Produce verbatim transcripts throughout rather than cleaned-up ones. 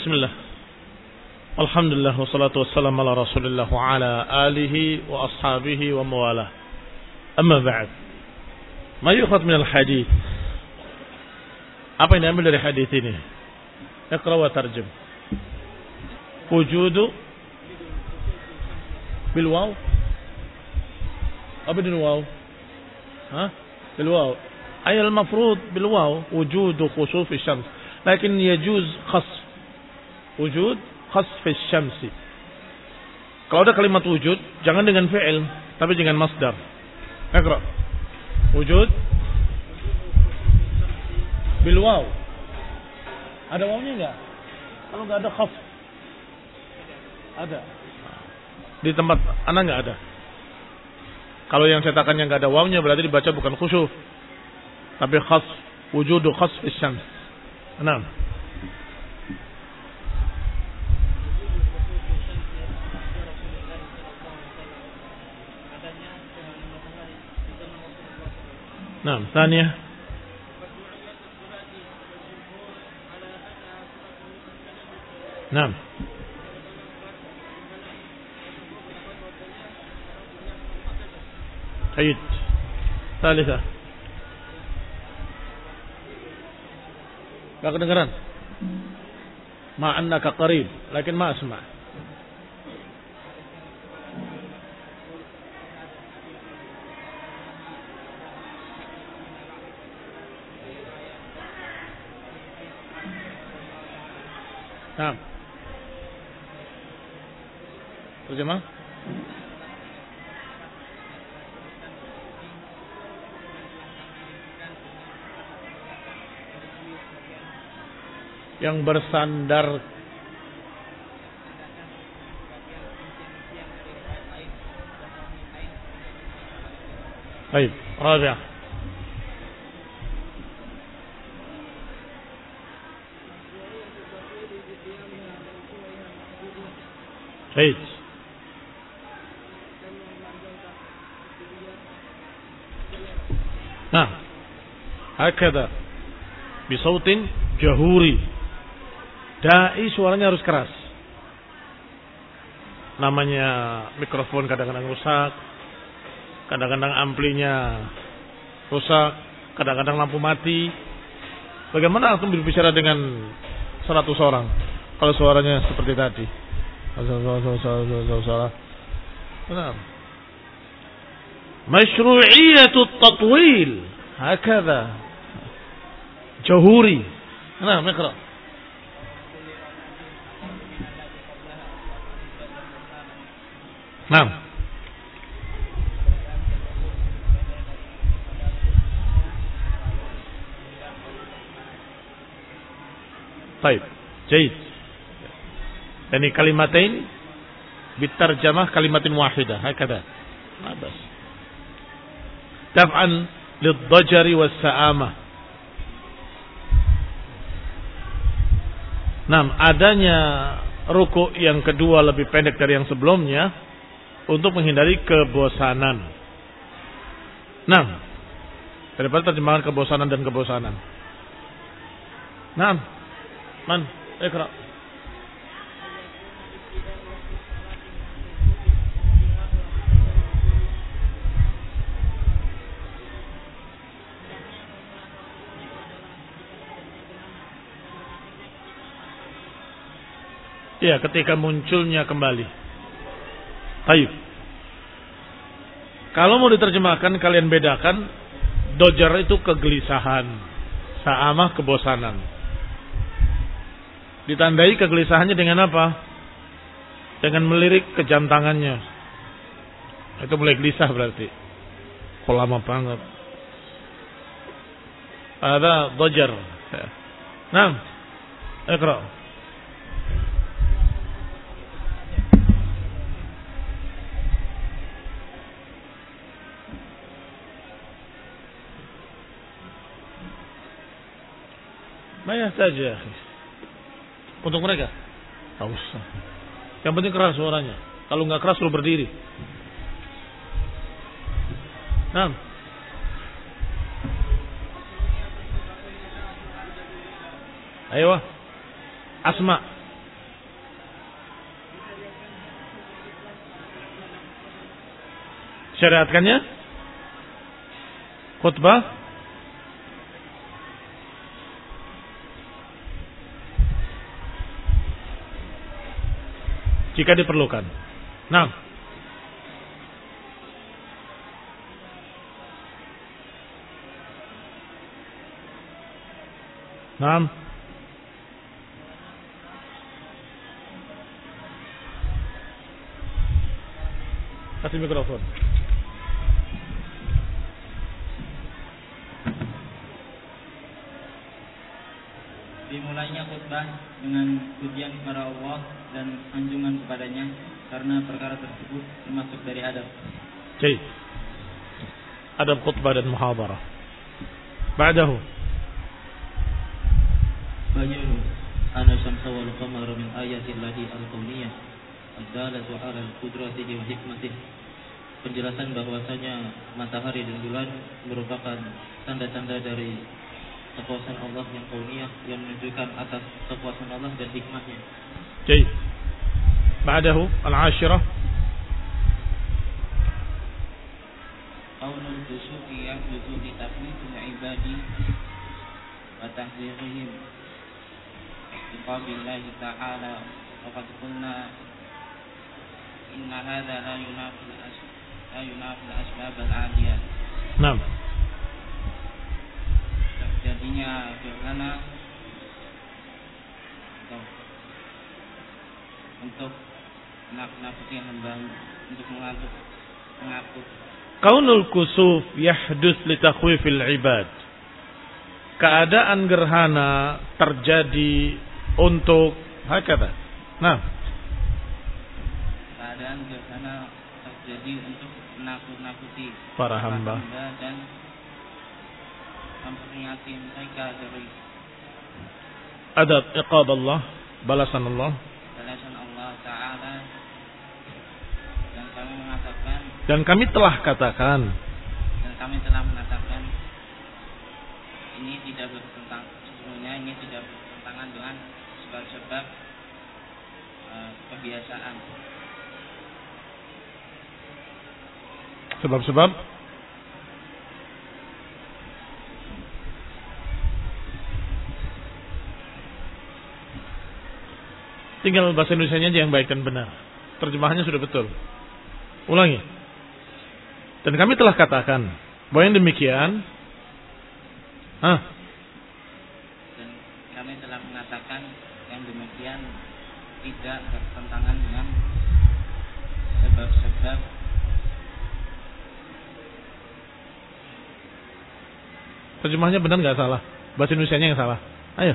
Bismillah. Alhamdulillah wassalatu wassalamu ala Rasulillah wa ala alihi wa ashabihi wa mawalah. Amma ba'd. Ma yukhad min al-hadith. Apa yang diambil dari hadis ini? Iqra wa tarjum. Wujudu bil waw. Apa bil waw? Ha? Bil waw. Ay al-mafrud bil waw wujudu khusuf asy-syams. Lakin yajuz khasf. Wujud khasf asy-syamsi. Kalau ada kalimat wujud, jangan dengan fi'il, tapi dengan masdar. Iqra. Wujud bil waw. Ada wawnya enggak? Kalau enggak ada khaf. Ada. Di tempat ana enggak ada. Kalau yang cetakannya enggak ada wawnya berarti dibaca bukan khusyuf, tapi khas, wujudu khasf asy-syams. Naam. Naam, tsaniyah. Naam. Baik. Tsalitsah. Enggak kedengaran? Ma annaka qarib, lakin ma asma'. Naam. Terjemah. Yang bersandar baik, rabi'ah. Baik. Nah, hakada bisautin jahuri. Dai suaranya harus keras. Namanya mikrofon kadang-kadang rusak, kadang-kadang amplinya rusak, kadang-kadang lampu mati. Bagaimana antum berbicara dengan seratus orang kalau suaranya seperti tadi? Benar. Masyru'iyatut tatwil. Hakadha. Jahuri. Nah, mikra. Naam. Baik. Jayid. Yani kalimatain bitarjamah kalimatin wahidah. Hakadha. Abas. Tab'an lid-dajari was-sa'amah. Naam, adanya ruku yang kedua lebih pendek dari yang sebelumnya untuk menghindari kebosanan. Naam. Daripada terjemahan kebosanan dan kebosanan. Naam. Man, ikra. Ya, ketika munculnya kembali. Baik. Kalau mau diterjemahkan, kalian bedakan. Dojar itu kegelisahan, sa'amah kebosanan. Ditandai kegelisahannya dengan apa? Dengan melirik ke jam tangannya. Itu mulai gelisah berarti. Kok lama banget. Ada dojar. Nah, ikra. Ma yahtaj ya akhi. Untuk mereka tak usah. Yang penting keras suaranya. Kalau enggak keras suruh berdiri. Nah. Ayo. Asma. syariatkannya khutbah jika diperlukan. Nah, nah, kasih mikrofon. Dimulainya khutbah dengan pujian kepada Allah dan anjungan kepadanya karena perkara tersebut termasuk dari adab. Baik. Adab khutbah dan muhadarah. Ba'dahu. Bayyanu anna syamsa wal qamara min ayatillahi al-kauniyah ad-dalatu 'ala qudratihi wa hikmatihi. Penjelasan bahwasanya matahari dan bulan merupakan tanda-tanda dari kekuasaan Allah yang kauniyah yang menunjukkan atas kekuasaan Allah dan hikmahnya. Baik. Ba'dahu al-'ashirah. Qaulul kusufi yahdudu li taqlidil ibadi wa tahdzirihim biqabillahi ta'ala wa qad qulna inna hadha la yunafil asbab la yunafil asbab al-'adiyah. Naam. Jadinya gerhana untuk menakut-nakuti hamba, untuk mengatur mengatur. Kaunul kusuf yahdus li takhwifil ibad. Keadaan gerhana terjadi untuk hakata. Nah, keadaan gerhana terjadi untuk menakut-nakuti para hamba dan memperingati mereka dari adab iqab Allah, balasan Allah. Balasan Allah Ta'ala. Dan kami mengatakan Dan kami telah katakan dan kami telah mengatakan ini tidak bertentang, sesungguhnya ini tidak bertentangan dengan sebab-sebab uh, kebiasaan. Sebab-sebab tinggal bahasa Indonesianya aja yang baik dan benar. Terjemahannya sudah betul. Ulangi. Dan kami telah katakan bahwa yang demikian, ah, dan kami telah mengatakan yang demikian tidak bertentangan dengan sebab-sebab terjemahnya benar nggak salah? Bahasa Indonesianya yang salah. Ayo.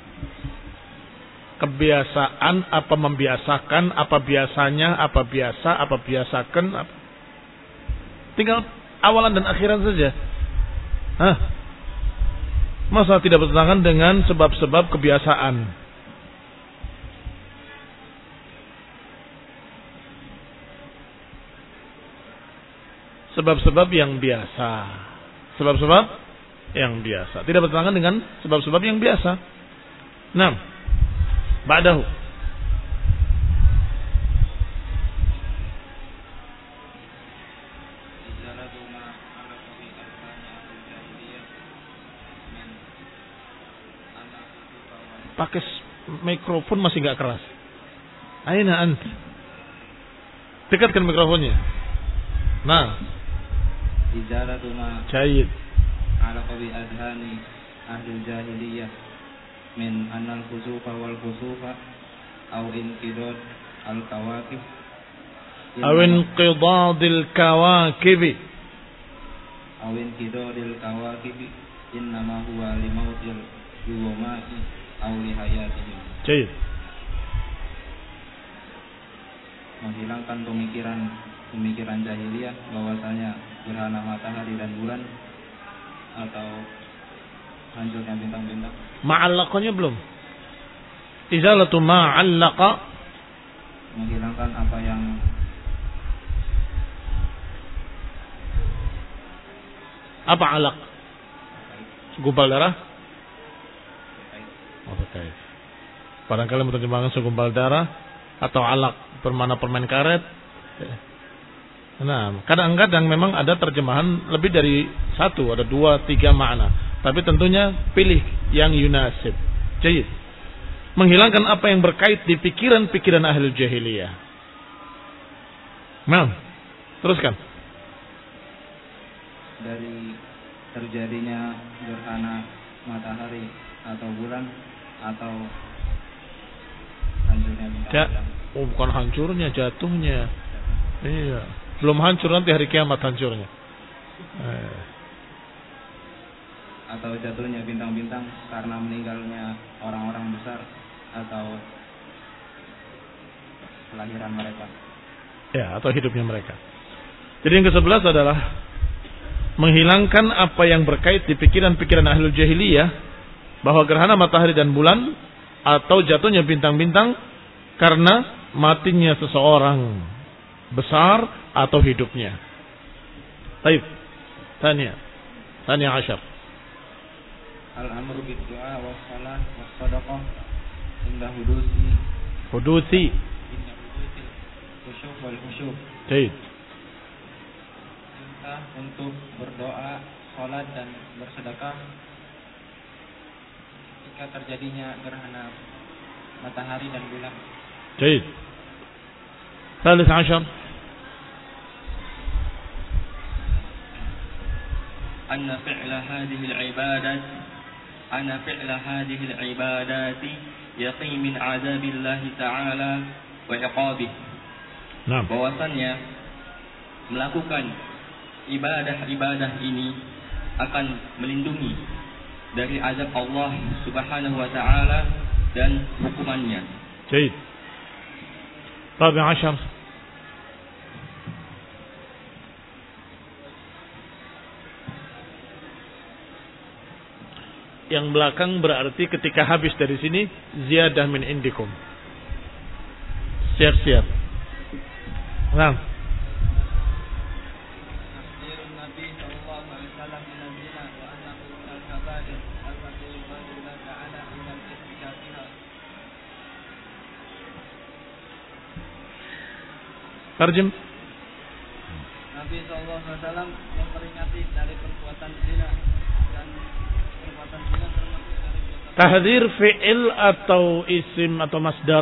Kebiasaan apa membiasakan, apa biasanya, apa biasa, apa biasakan, apa. Tinggal awalan dan akhiran saja. Hah? Masa tidak bertentangan dengan sebab-sebab kebiasaan? Sebab-sebab yang biasa. Sebab-sebab yang biasa. Tidak bertentangan dengan sebab-sebab yang biasa. Nah, ba'dahu. Pakai mikrofon masih gak keras. Aina ant. Dekatkan mikrofonnya. Nah. Ijaratu ma Jayid. ala qabi adhani ahli jahiliyah min anal khusufa wal khusufa aw inqidad al kawakib aw inqidadil kawakib aw inqidadil kawakib innama huwa limautil yuwama'i aw lihayatihim. Jayid. Menghilangkan pemikiran pemikiran jahiliyah bahwasanya gerhana matahari dan bulan atau hancurnya bintang-bintang. Ma'allaqanya belum. Izalatu ma'allaqa, menghilangkan apa yang apa alaq? Segumpal darah? Oh, betul. Barangkali menerjemahkan segumpal darah atau alaq bermakna permen karet. Nah, kadang-kadang memang ada terjemahan lebih dari satu, ada dua, tiga makna. Tapi tentunya pilih yang yunasib. Jadi, menghilangkan apa yang berkait di pikiran-pikiran ahli jahiliyah. Nah, teruskan. Dari terjadinya gerhana matahari atau bulan atau hancurnya bintang. Ja, oh bukan hancurnya, jatuhnya. Iya, belum hancur, nanti hari kiamat hancurnya. Eh. Atau jatuhnya bintang-bintang karena meninggalnya orang-orang besar atau kelahiran mereka. Ya, atau hidupnya mereka. Jadi yang kesebelas adalah menghilangkan apa yang berkait di pikiran-pikiran ahlul jahiliyah bahwa gerhana matahari dan bulan atau jatuhnya bintang-bintang karena matinya seseorang besar atau hidupnya. Baik. Tanya. Tanya Asyar. Al-amru bid-du'a was-shalah was-shadaqah inda hudusi Hudusi inda hudusi khusyuk wal khusyuk. Baik. Perintah untuk berdoa, salat dan bersedekah jika terjadinya gerhana matahari dan bulan. Baik. ثالث عشر أن فعل هذه العبادات أن فعل هذه العبادات يقي من عذاب الله تعالى وعقابه. Nah. Bahwasannya melakukan ibadah-ibadah ini akan melindungi dari azab Allah Subhanahu wa taala dan hukumannya. جيد. رابع عشر yang belakang berarti ketika habis dari sini ziyadah min indikum. Siap-siap. Nah. Tarjem. Nabi sallallahu alaihi wasallam memperingati dari perbuatan zina dan perbuatan zina termasuk dari perbuatan. Tahdzir fi'il atau isim atau masdar?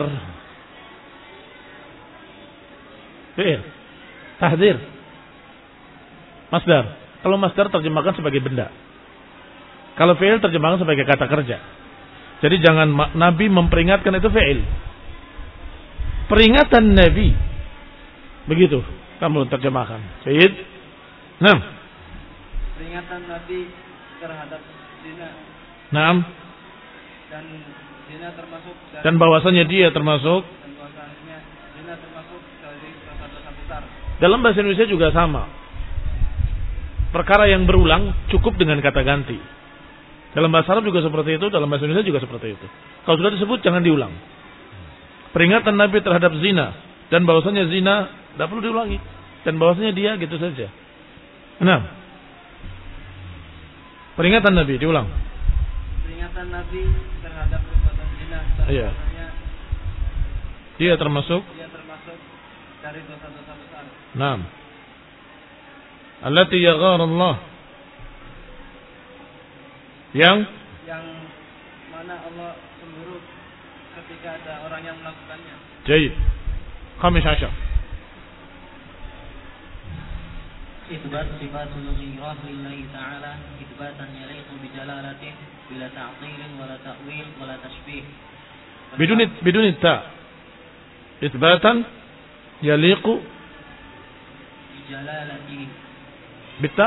Fi'il. Tahdzir. Masdar. Kalau masdar terjemahkan sebagai benda. Kalau fi'il terjemahkan sebagai kata kerja. Jadi jangan Nabi memperingatkan itu fi'il. Peringatan Nabi. Begitu kamu terjemahkan. Sayyid. Naam. Peringatan Nabi terhadap zina. Naam. Dan zina termasuk dari, dan bahwasanya dia termasuk dan bahwasanya zina termasuk dari dosa-dosa besar. Dalam bahasa Indonesia juga sama. Perkara yang berulang cukup dengan kata ganti. Dalam bahasa Arab juga seperti itu, dalam bahasa Indonesia juga seperti itu. Kalau sudah disebut jangan diulang. Peringatan Nabi terhadap zina dan bahwasanya zina tidak perlu diulangi. Dan bahwasanya dia gitu saja. Nah. Peringatan Nabi diulang. Peringatan Nabi terhadap perbuatan zina. Iya. Dia termasuk. Dia termasuk dari dosa-dosa besar. Naam. Allati yaghar Allah. Yang. Yang mana Allah cemburu ketika ada orang yang melakukannya. Jayid. Khamis asyar. إثبات صفات الغيرة لله تعالى إثباتا يليق بجلالته بلا تعطيل ولا تأويل ولا تشبيه بدون بدون التاء إثباتا يليق بجلالته بالتاء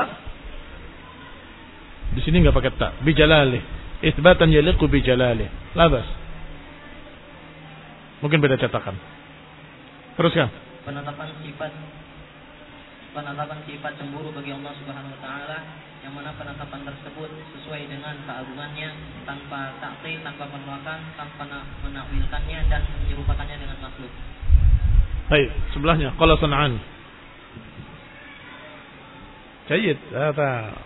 di sini enggak pakai ta bijalalih itsbatan yaliqu bijalalih la bas mungkin beda cetakan teruskan penetapan sifat penetapan sifat cemburu bagi Allah Subhanahu wa taala yang mana penetapan tersebut sesuai dengan keagungannya tanpa ta'til, tanpa penolakan, tanpa menakwilkannya dan menyerupakannya dengan makhluk. Baik, sebelahnya qala San'an. Jayid, hada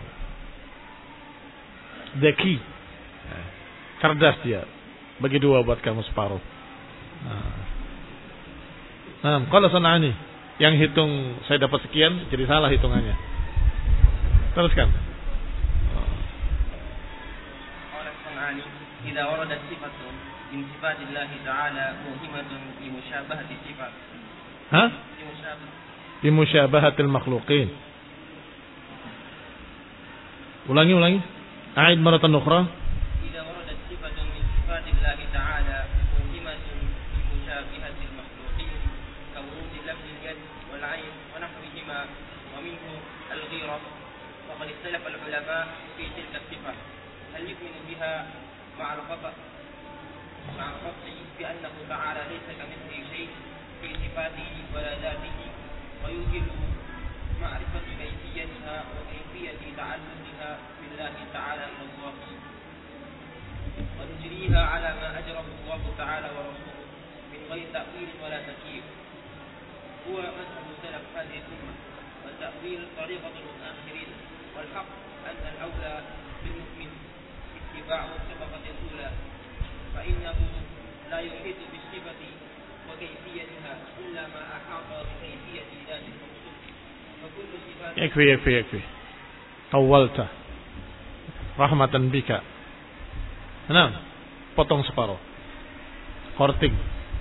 Deki. Cerdas dia. Bagi dua buat kamu separuh. Nah, qala San'ani. yang hitung saya dapat sekian jadi salah hitungannya. Teruskan. Oleh Sunani, idza waradat sifatun min sifatillah ta'ala muhimatun bi musyabahati sifat. Hah? Bi musyabahatil makhluqin. Ulangi ulangi. A'id maratan ukhra. Idza waradat sifatun min sifatillah ta'ala muhimatun bi musyabahatil makhluqin ka wurudi lafzil yad wal 'ayn wa nahwihima wa minhu al-ghira. وقد اختلف العلماء في تلك الصفة هل يؤمن بها مع القطع مع القطع بأنه تعالى ليس كمثله شيء في صفاته ولا ذاته ويوجب معرفة كيفيتها وكيفية تعلقها بالله تعالى إلى الله ونجريها على ما أجره الله تعالى ورسوله من غير تأويل ولا تكييف هو مذهب سلف هذه الأمة والتأويل طريقة المتأخرين والحق أن الأولى بالمؤمن اتباع الطبقة الأولى فإنه لا يحيط بالصفة وكيفيتها إلا ما أحاط بكيفية ذات الموصوف فكل صفات يكفي يكفي يكفي طولت رحمة بك. Nah, potong separuh. Korting.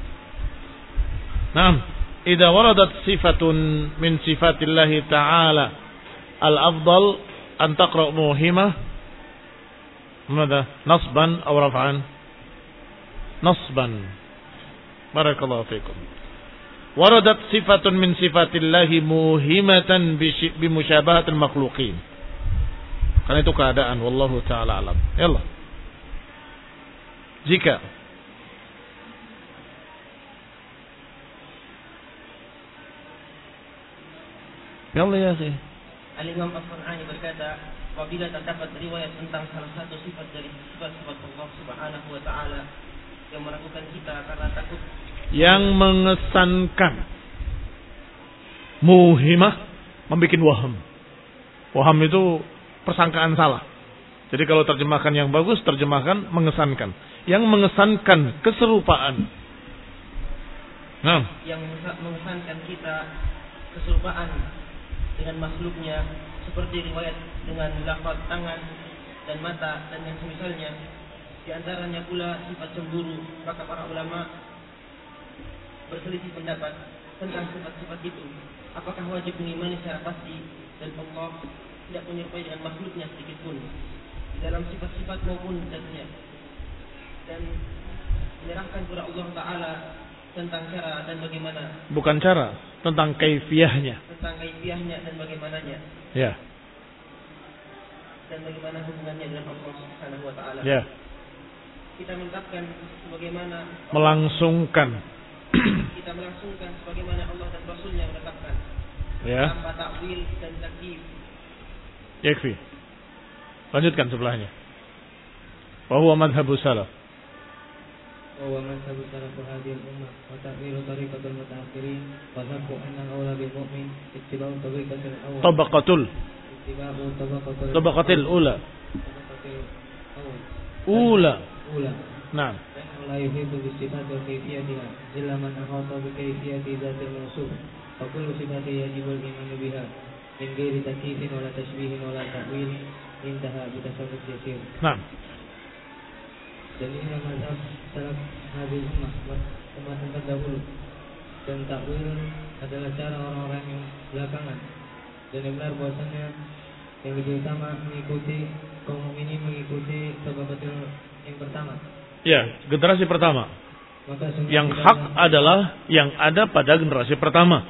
Nah, idza waradat sifatun min sifatillahi ta'ala al-afdal an taqra' muhimah ماذا نصبا أو رفعا نصبا بارك الله فيكم وردت صفة من صفات الله موهمة بمشابهة المخلوقين karena itu keadaan wallahu ta'ala alam. Yallah, jika yallah ya akhi. Al-Imam As-Sun'ani berkata, apabila terdapat riwayat tentang salah satu sifat dari sifat-sifat Allah Subhanahu wa taala yang meragukan kita karena takut, yang mengesankan, muhimah, membikin waham. Waham itu persangkaan salah. Jadi kalau terjemahkan yang bagus, terjemahkan mengesankan. Yang mengesankan keserupaan. Nah, yang mengesankan kita keserupaan dengan makhluknya, seperti riwayat dengan lafaz tangan dan mata dan yang semisalnya. Di antaranya pula sifat cemburu. Maka para ulama berselisih pendapat tentang sifat-sifat itu. Apakah wajib mengimani secara pasti dan Allah tidak menyerupai dengan makhluknya sedikit pun dalam sifat-sifat maupun zatnya, dan menyerahkan kepada Allah Taala tentang cara dan bagaimana. Bukan cara, tentang kaifiyahnya. Tentang kaifiyahnya dan bagaimananya. Ya. Dan bagaimana hubungannya dengan Allah Subhanahu wa taala. Ya. Kita menetapkan sebagaimana melangsungkan. Kita melangsungkan sebagaimana Allah dan Rasulnya menetapkan. Ya. Tanpa takwil dan takyif. Yakfi. Lanjutkan sebelahnya. Wa huwa madhhabus salaf. وهو مذهب سلف هذه الأمة وتأويل طريقة المتأخرين وذهب أن الأولى بالمؤمن اتباع طريقة الأول طبقة اتباع طبقة طبقة الأولى طبقة الأول أولى أولى نعم فإنه لا يحيط بالصفات وكيفيتها إلا من أحاط بكيفية ذات الموصوف فكل صفات يجب الإيمان بها من غير تكييف ولا تشبيه ولا تأويل انتهى بتصرف يسير. نعم. Dan ini mazhab salaf hadis ummah, umat yang terdahulu. Dan takwil adalah cara orang-orang yang belakangan. Dan yang benar bahwasanya yang lebih utama mengikuti kaum ini mengikuti tabatul yang pertama. Ya, generasi pertama. Maka yang hak adalah yang ada pada generasi pertama.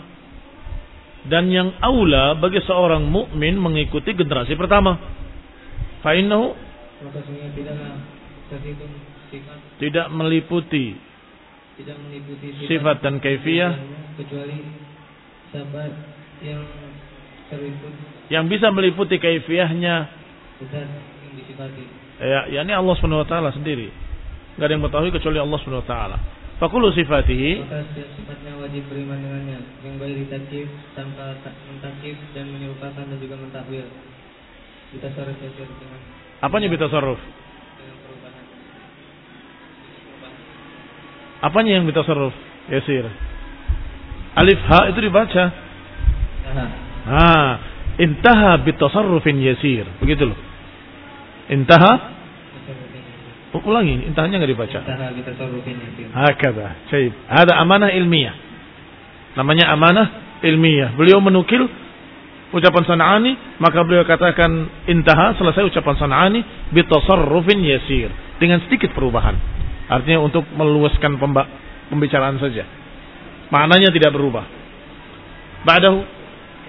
Dan yang aula bagi seorang mukmin mengikuti generasi pertama. Fa innahu, maka sebenarnya tidaklah terhitung sifat, tidak meliputi tidak meliputi sifat, sifat dan kaifiyah kecuali sifat yang terliputi, yang bisa meliputi kaifiyahnya zat yang disifati. Ya, yakni Allah Subhanahu wa taala sendiri. Enggak ada yang mengetahui kecuali Allah Subhanahu wa taala. Fa kullu sifatihi, maka setiap sifatnya wajib beriman dengannya, yang baik ditakyif tanpa mentakyif dan menyerupakan dan juga mentakwil. Kita sorot sesuai dengan apanya bitasarruf? dengan perubahan. Apanya yang bitasarruf? Yasir. Alif ha itu dibaca. Ah, intaha bitasarrufin yasir. Begitu loh. Intaha. Ulangi, intahanya enggak dibaca. Intaha bitasarrufin yasir. Hakadha. Baik. Ada amanah ilmiah. Namanya amanah ilmiah. Beliau menukil ucapan San'ani, maka beliau katakan intaha, selesai ucapan San'ani bitasarrufin yasir, dengan sedikit perubahan. Artinya untuk meluaskan pembicaraan saja. Maknanya tidak berubah. Ba'dahu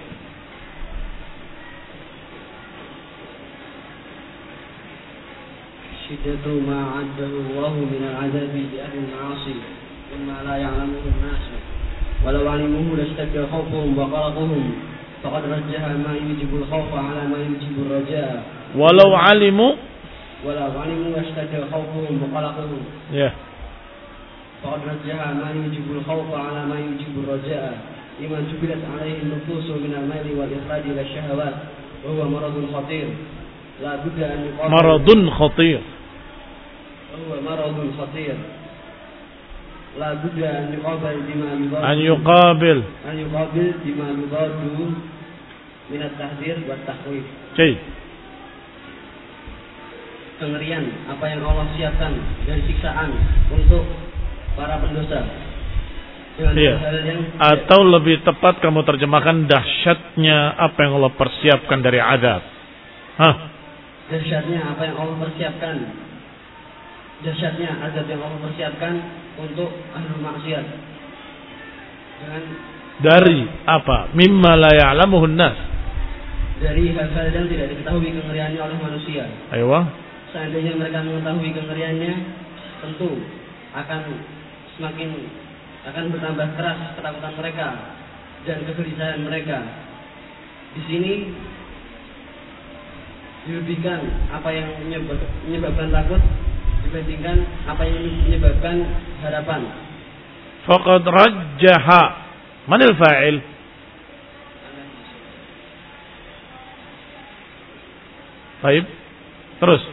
شدة ما عده الله من العذاب لأهل المعاصي مما لا يعلمه الناس ولو علموه لاشتد خوفهم وقلقهم فقد رجح ما يوجب الخوف على ما يوجب الرجاء ولو علموا ولو علموا لاشتد خوفهم وقلقهم yeah. فقد رجح ما يوجب الخوف على ما يوجب الرجاء لما جبلت عليه النفوس من الميل والإخراج إلى الشهوات وهو مرض خطير لا بد أن يقابل مرض خطير وهو مرض خطير لا بد أن يقابل بما يضاد أن يقابل أن يقابل بما يضاد من التحذير والتخويف. Cik. Kengerian apa yang Allah siapkan dari siksaan untuk para pendosa. Dengan iya. yang Atau lebih tepat kamu terjemahkan dahsyatnya apa yang Allah persiapkan dari azab. Hah? Dahsyatnya apa yang Allah persiapkan. Dahsyatnya azab yang Allah persiapkan untuk ahli maksiat. Dengan dari apa? Mimma la ya'lamuhun nas. Dari hal-hal yang tidak diketahui kengeriannya oleh manusia. Ayo. Seandainya mereka mengetahui kengeriannya, tentu akan semakin akan bertambah keras ketakutan mereka dan kegelisahan mereka. Di sini dilebihkan apa yang menyebabkan takut dibandingkan apa yang menyebabkan harapan. Faqad rajjaha. Manil fa'il? Baik. Terus.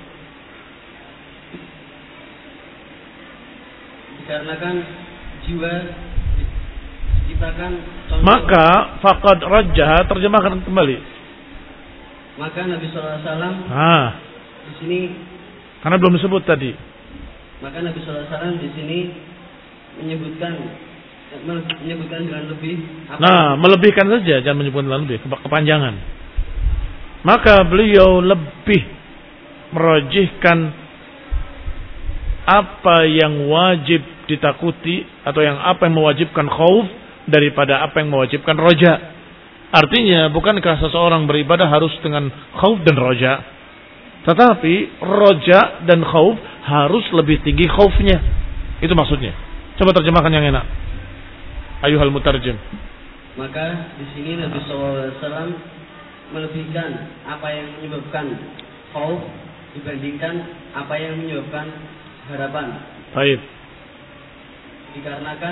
Dikarenakan jiwa diciptakan contoh. Maka faqad rajjaha, terjemahkan kembali. Maka Nabi sallallahu alaihi wasallam Ah. di sini, karena belum disebut tadi. maka Nabi sallallahu alaihi wasallam di sini menyebutkan menyebutkan dengan lebih apa? Nah, melebihkan saja, jangan menyebutkan dengan lebih, kepanjangan. Maka beliau lebih merajihkan apa yang wajib ditakuti atau yang apa yang mewajibkan khauf daripada apa yang mewajibkan roja. Artinya bukankah seseorang beribadah harus dengan khauf dan roja, tetapi roja dan khauf harus lebih tinggi khaufnya. Itu maksudnya. Coba terjemahkan yang enak. Ayuhal mutarjim. Maka di sini Nabi sallallahu alaihi wasallam melebihkan apa yang menyebabkan khauf dibandingkan apa yang menyebabkan harapan. Baik. Dikarenakan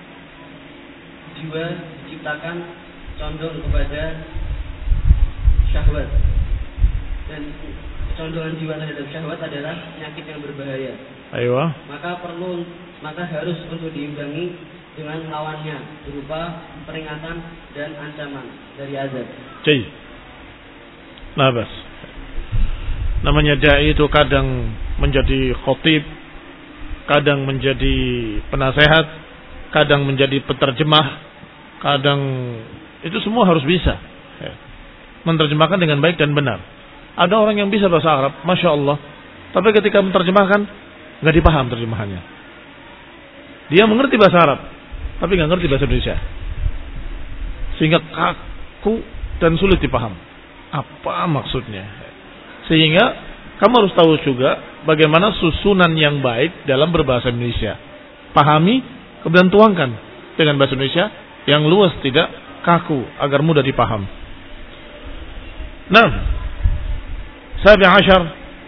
jiwa diciptakan condong kepada syahwat, dan kecondongan jiwa terhadap syahwat adalah penyakit yang berbahaya. Ayo. Maka perlu, maka harus untuk diimbangi dengan lawannya berupa peringatan dan ancaman dari azab. Cih. Labas. Namanya dai itu kadang menjadi khatib, kadang menjadi penasehat, kadang menjadi penerjemah, kadang itu semua harus bisa menerjemahkan dengan baik dan benar. Ada orang yang bisa bahasa Arab, masya Allah, tapi ketika menerjemahkan nggak dipaham terjemahannya. Dia mengerti bahasa Arab, tapi nggak ngerti bahasa Indonesia, sehingga kaku dan sulit dipaham apa maksudnya. Sehingga kamu harus tahu juga bagaimana susunan yang baik dalam berbahasa Indonesia. Pahami, kemudian tuangkan dengan bahasa Indonesia yang luas, tidak kaku, agar mudah dipaham. Nah, sabi ashar.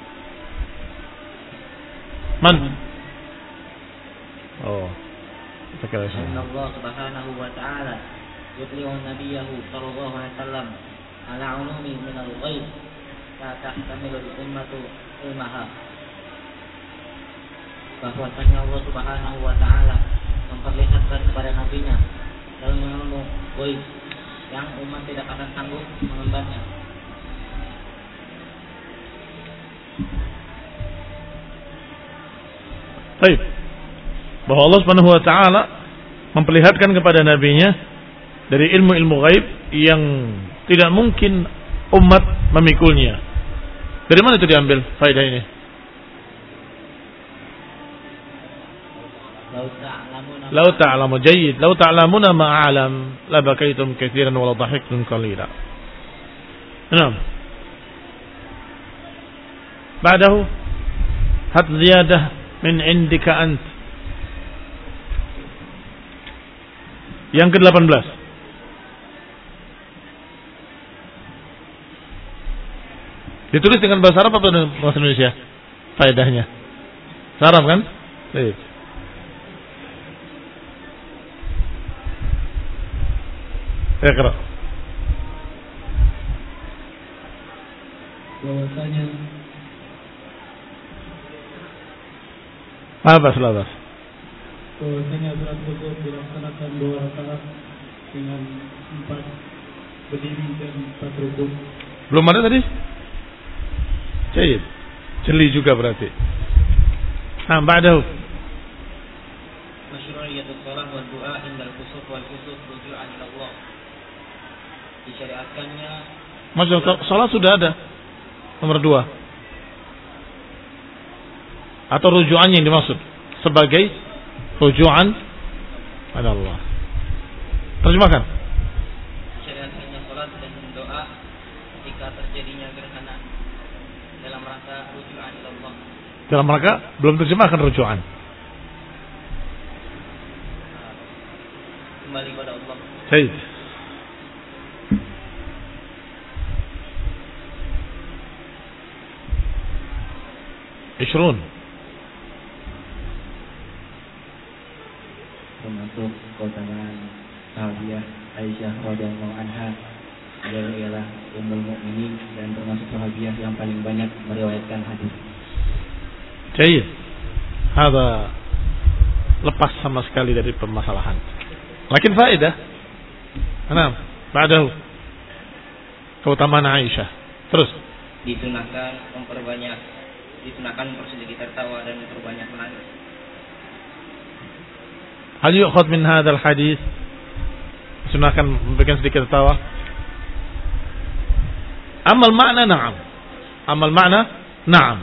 Man? Oh, kita kira Inna Allah subhanahu wa ta'ala yutli'u nabiyahu sallallahu alaihi wasallam ala ulumi min al-ghaib la tahtamilu al-ummatu ilmaha. Bahwasanya Allah subhanahu wa ta'ala memperlihatkan kepada nabinya dalam ilmu ghaib yang umat tidak akan sanggup mengembarnya. Baik. Bahwa Allah Subhanahu wa taala memperlihatkan kepada nabinya dari ilmu-ilmu gaib yang tidak mungkin umat memikulnya. Dari mana itu diambil faedah ini? Lau ta'lamu jayyid, lau ta'lamuna ma a'lam, la bakaitum katsiran wa la dhahiktum qalila. Naam. Ba'dahu hat ziyadah min indika ant. Yang ke-delapan belas. Ditulis dengan bahasa Arab atau dengan bahasa Indonesia? Faedahnya. Bahasa Arab kan? Baik. Iqra. Bahwasanya Labas, labas. bahwasanya sholat zuhur dilaksanakan dua rakaat dengan empat berdiri dan empat rukuk. Belum ada tadi? Jayid. Jeli juga berarti. Nah, ba'dahu. Masyru'iyatus shalah wal du'a indal khusuf wal khusuf ruju'an ila Allah. Disyariatkannya Maksud salat sudah ada. Nomor dua. Atau rujuannya yang dimaksud sebagai rujuan pada Allah. Terjemahkan. Syariatkannya salat dan doa ketika terjadinya gerhana dalam rangka rujuan ila Allah. Dalam rangka belum terjemahkan rujuan. Kembali pada Allah. Baik. Ishrun. Termasuk keutamaan sahabiah Aisyah radhiyallahu anha, beliau ialah ummul mukminin dan termasuk sahabiah yang paling banyak meriwayatkan hadis. Jayid. Hada lepas sama sekali dari permasalahan. Lakin faedah. Nah, ba'dahu. Keutamaan Aisyah. Terus. Disunahkan memperbanyak, disunahkan mempersedikit tertawa dan memperbanyak menangis. Hal yu'khad min hadzal hadis? Sunahkan memberikan sedikit tertawa. Amal makna na'am. Amal makna na'am.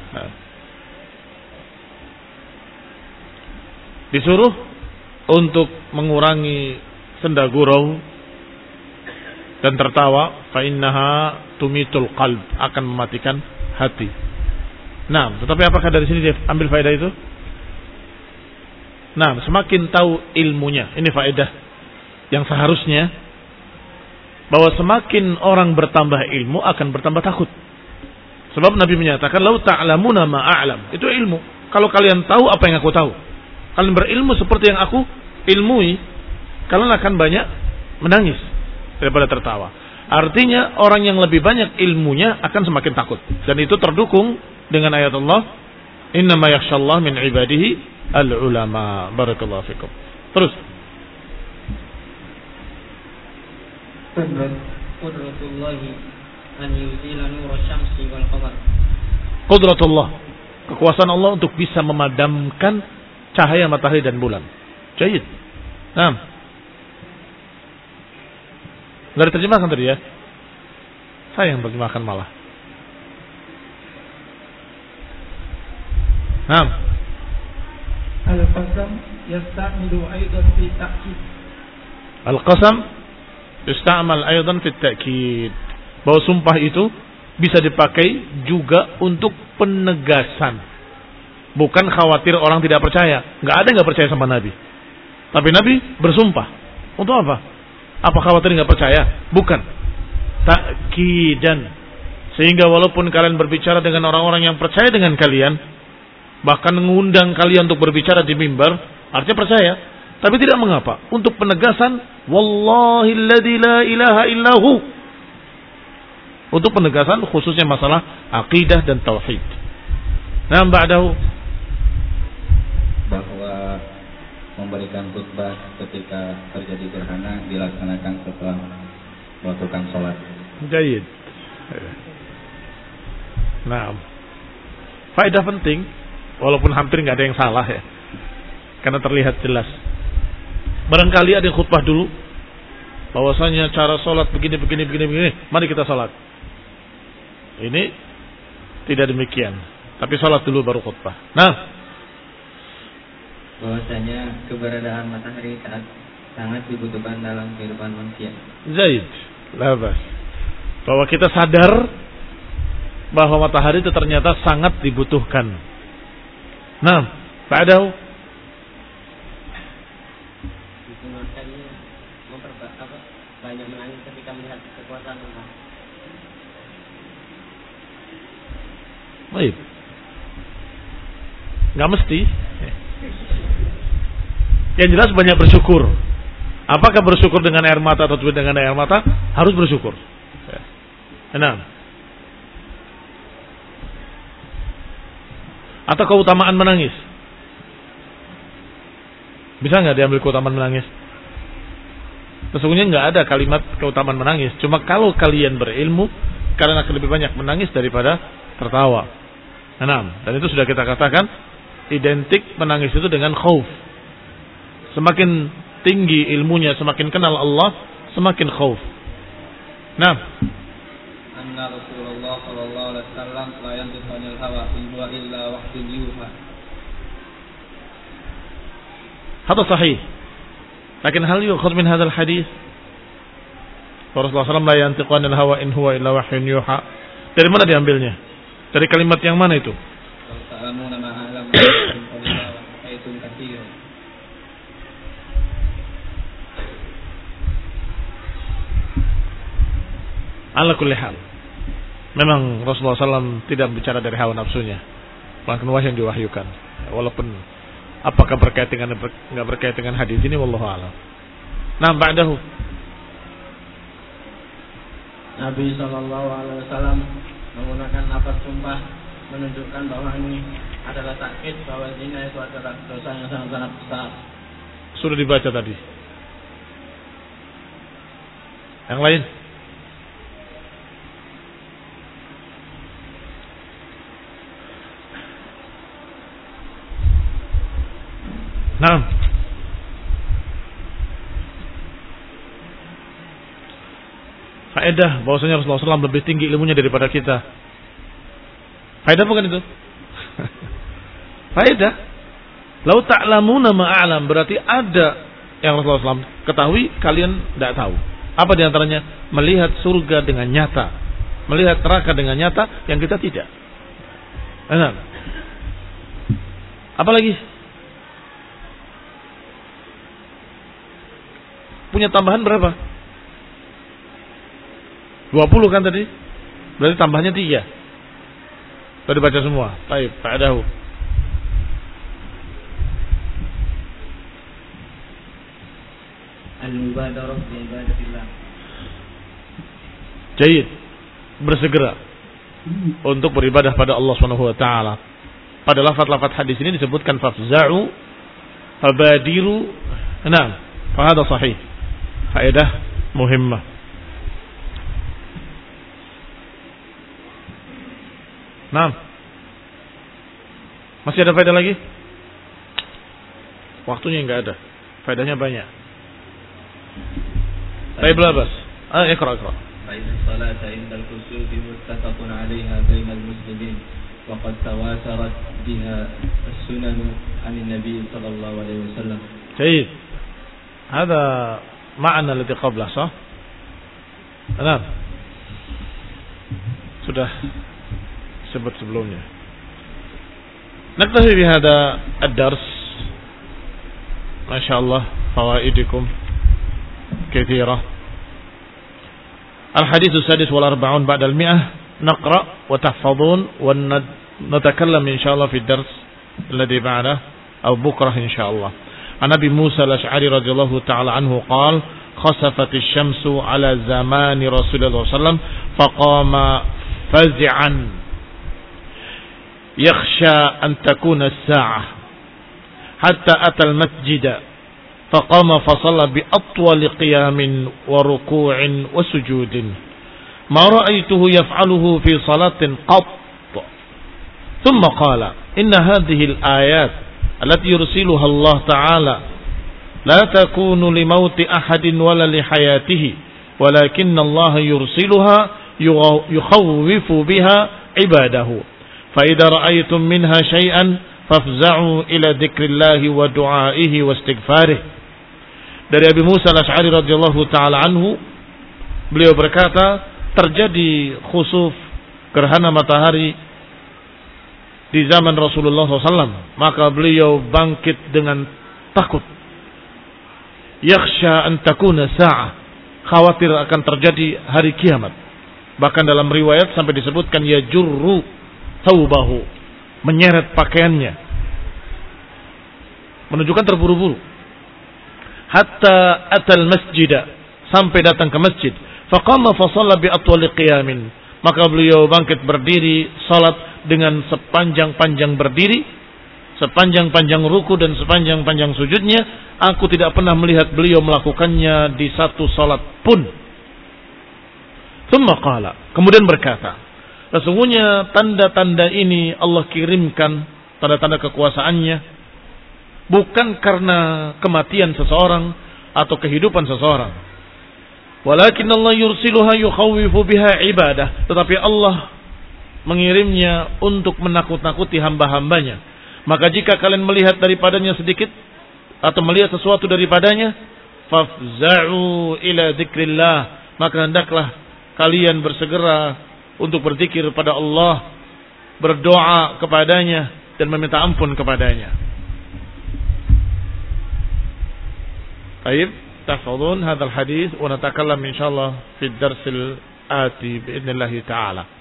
Disuruh untuk mengurangi senda gurau dan tertawa, fa innaha tumitul qalb, akan mematikan hati. Nah, tetapi apakah dari sini dia ambil faedah itu? Nah, semakin tahu ilmunya, ini faedah yang seharusnya, bahwa semakin orang bertambah ilmu akan bertambah takut. Sebab Nabi menyatakan, lau ta'lamuna ma a'lam. Itu ilmu. Kalau kalian tahu apa yang aku tahu, kalian berilmu seperti yang aku ilmui, kalian akan banyak menangis daripada tertawa. Artinya orang yang lebih banyak ilmunya akan semakin takut. Dan itu terdukung dengan ayat Allah, innama yakhshallah min ibadihi al-ulama. Barakallahu fikum. Terus. Qudratullahi an yuzila nur asy-syamsi wal qamar. Qudratullah, kekuasaan Allah untuk bisa memadamkan cahaya matahari dan bulan. Jayid. Nah. Dari terjemahkan tadi ya. Saya yang terjemahkan malah. Nah. Al-qasam yasta'milu aidan fi ta'kid. Al-qasam yusta'mal aidan fi ta'kid. Bahwa sumpah itu bisa dipakai juga untuk penegasan. Bukan khawatir orang tidak percaya. Enggak ada yang enggak percaya sama Nabi. Tapi Nabi bersumpah. Untuk apa? Apa khawatir enggak percaya? Bukan. Ta'kidan. Sehingga walaupun kalian berbicara dengan orang-orang yang percaya dengan kalian, bahkan mengundang kalian untuk berbicara di mimbar, artinya percaya. Tapi tidak mengapa. Untuk penegasan, wallahi alladzi la ilaha illahu. Untuk penegasan khususnya masalah akidah dan tauhid. Nah, ba'dahu, bahwa memberikan khutbah ketika terjadi gerhana dilaksanakan setelah melakukan sholat. Jayid. Nah, faedah penting, walaupun hampir nggak ada yang salah ya, karena terlihat jelas. Barangkali ada yang khutbah dulu, bahwasanya cara sholat begini, begini, begini, begini. Mari kita sholat. Ini tidak demikian, tapi sholat dulu baru khutbah. Nah, bahwasanya keberadaan matahari saat sangat dibutuhkan dalam kehidupan manusia. Zaid, labas. Bahwa kita sadar bahwa matahari itu ternyata sangat dibutuhkan. Nah, ba'dahu disunahkannya memperba apa banyak menangis ketika melihat kekuasaan Allah. Baik. Nggak mesti. Yang jelas banyak bersyukur. Apakah bersyukur dengan air mata atau tidak dengan air mata? Harus bersyukur. Enam. Atau keutamaan menangis? Bisa nggak diambil keutamaan menangis? Sesungguhnya nggak ada kalimat keutamaan menangis. Cuma kalau kalian berilmu, kalian akan lebih banyak menangis daripada tertawa. Enam. Dan itu sudah kita katakan identik menangis itu dengan khauf. Semakin tinggi ilmunya, semakin kenal Allah, semakin khauf. Nah, anna Rasulullah sallallahu alaihi wasallam la yantiqu anil hawa in huwa illa wahyun yuha. Hadis sahih. Lakin hal yukhadh min hadzal hadis? Rasulullah sallallahu alaihi wasallam la yantiqu anil hawa in huwa illa wahyun yuha. Dari mana diambilnya? Dari kalimat yang mana itu? Ta'lamuna ma a'lam min qawlihi wa haytun katsir. Ala kulli hal. Memang Rasulullah sallallahu alaihi wasallam tidak bicara dari hawa nafsunya, melainkan wahyu yang diwahyukan. Walaupun apakah berkait dengan enggak berkait dengan hadis ini, wallahu a'lam. Nah, ba'dahu Nabi sallallahu alaihi wasallam menggunakan lafaz sumpah menunjukkan bahwa ini adalah takkid bahwa zina itu adalah dosa yang sangat-sangat besar. Sudah dibaca tadi. Yang lain? Nah, faedah bahwasanya Rasulullah sallallahu alaihi wasallam lebih tinggi ilmunya daripada kita. Faedah bukan itu? Faedah. Lau ta'lamuna ma'alam, berarti ada yang Rasulullah sallallahu alaihi wasallam ketahui, kalian tidak tahu. Apa diantaranya? Melihat surga dengan nyata, melihat neraka dengan nyata yang kita tidak. Nah, apa lagi? Punya tambahan berapa? dua puluh kan tadi? Berarti tambahnya tiga. Sudah dibaca semua. Baik, fa'adahu. Al-mubadarah bi ibadatillah. Jayid. Bersegera untuk beribadah pada Allah Subhanahu wa taala. Pada lafaz-lafaz hadis ini disebutkan fafza'u, fabadiru. Naam, fa hada sahih. Faedah muhimmah. Nah, masih ada faedah lagi? Waktunya enggak ada. Faedahnya banyak. Baik, belabas. Ah, iqra iqra. Fa'idha salata indal kusufi muttafaqun 'alaiha bainal muslimin wa qad tawatarat biha as-sunan 'anil nabi sallallahu alaihi wasallam. Baik. Hada ma'na alladhi qabla, sah? Nah. Sudah sebut sebelumnya. Naktafi bihada ad-dars. Masyaallah, fawaidikum katsira. Al-hadits as-sadis wal arba'un ba'da al-mi'ah. Naqra wa tahfazun wa natakallam insyaallah fi ad-dars alladhi ba'dahu aw bukrah insyaallah. An Abi Musa al-Asy'ari radhiyallahu ta'ala anhu qala khasafat asy-syamsu ala zamani Rasulullah sallallahu alaihi wasallam faqama faz'an yakhsha an takuna as-sa'ah hatta ata al-masjid فقام فصلى بأطول قيام وركوع وسجود ما رأيته يفعله في صلاة قط. ثم قال إن هذه الآيات التي يرسلها الله تعالى لا تكون لموت أحد ولا لحياته ولكن الله يرسلها يخوف بها عباده فإذا رأيتم منها شيئا فافزعوا إلى ذكر الله ودعائه واستغفاره. Dari Abi Musa al-Asy'ari radhiyallahu taala anhu, beliau berkata, terjadi khusuf gerhana matahari di zaman Rasulullah shallallahu alaihi wasallam, maka beliau bangkit dengan takut. Yakhsha an takuna sa'ah, khawatir akan terjadi hari kiamat. Bahkan dalam riwayat sampai disebutkan yajurru thawbahu, menyeret pakaiannya, menunjukkan terburu-buru. Hatta atal masjida, sampai datang ke masjid. Faqama fa shalla bi atwali qiyamin, maka beliau bangkit berdiri salat dengan sepanjang-panjang berdiri, sepanjang-panjang ruku dan sepanjang-panjang sujudnya. Aku tidak pernah melihat beliau melakukannya di satu salat pun. Tsumma qala, kemudian berkata, sesungguhnya tanda-tanda ini Allah kirimkan, tanda-tanda kekuasaannya, bukan karena kematian seseorang atau kehidupan seseorang. Walakin Allah yursiluha yukhawwifu biha ibadah, tetapi Allah mengirimnya untuk menakut-nakuti hamba-hambanya. Maka jika kalian melihat daripadanya sedikit atau melihat sesuatu daripadanya, fafza'u ila dzikrillah, maka hendaklah kalian bersegera untuk berzikir pada Allah, berdoa kepadanya dan meminta ampun kepadanya. طيب تحفظون هذا الحديث ونتكلم إن شاء الله في الدرس الآتي بإذن الله تعالى.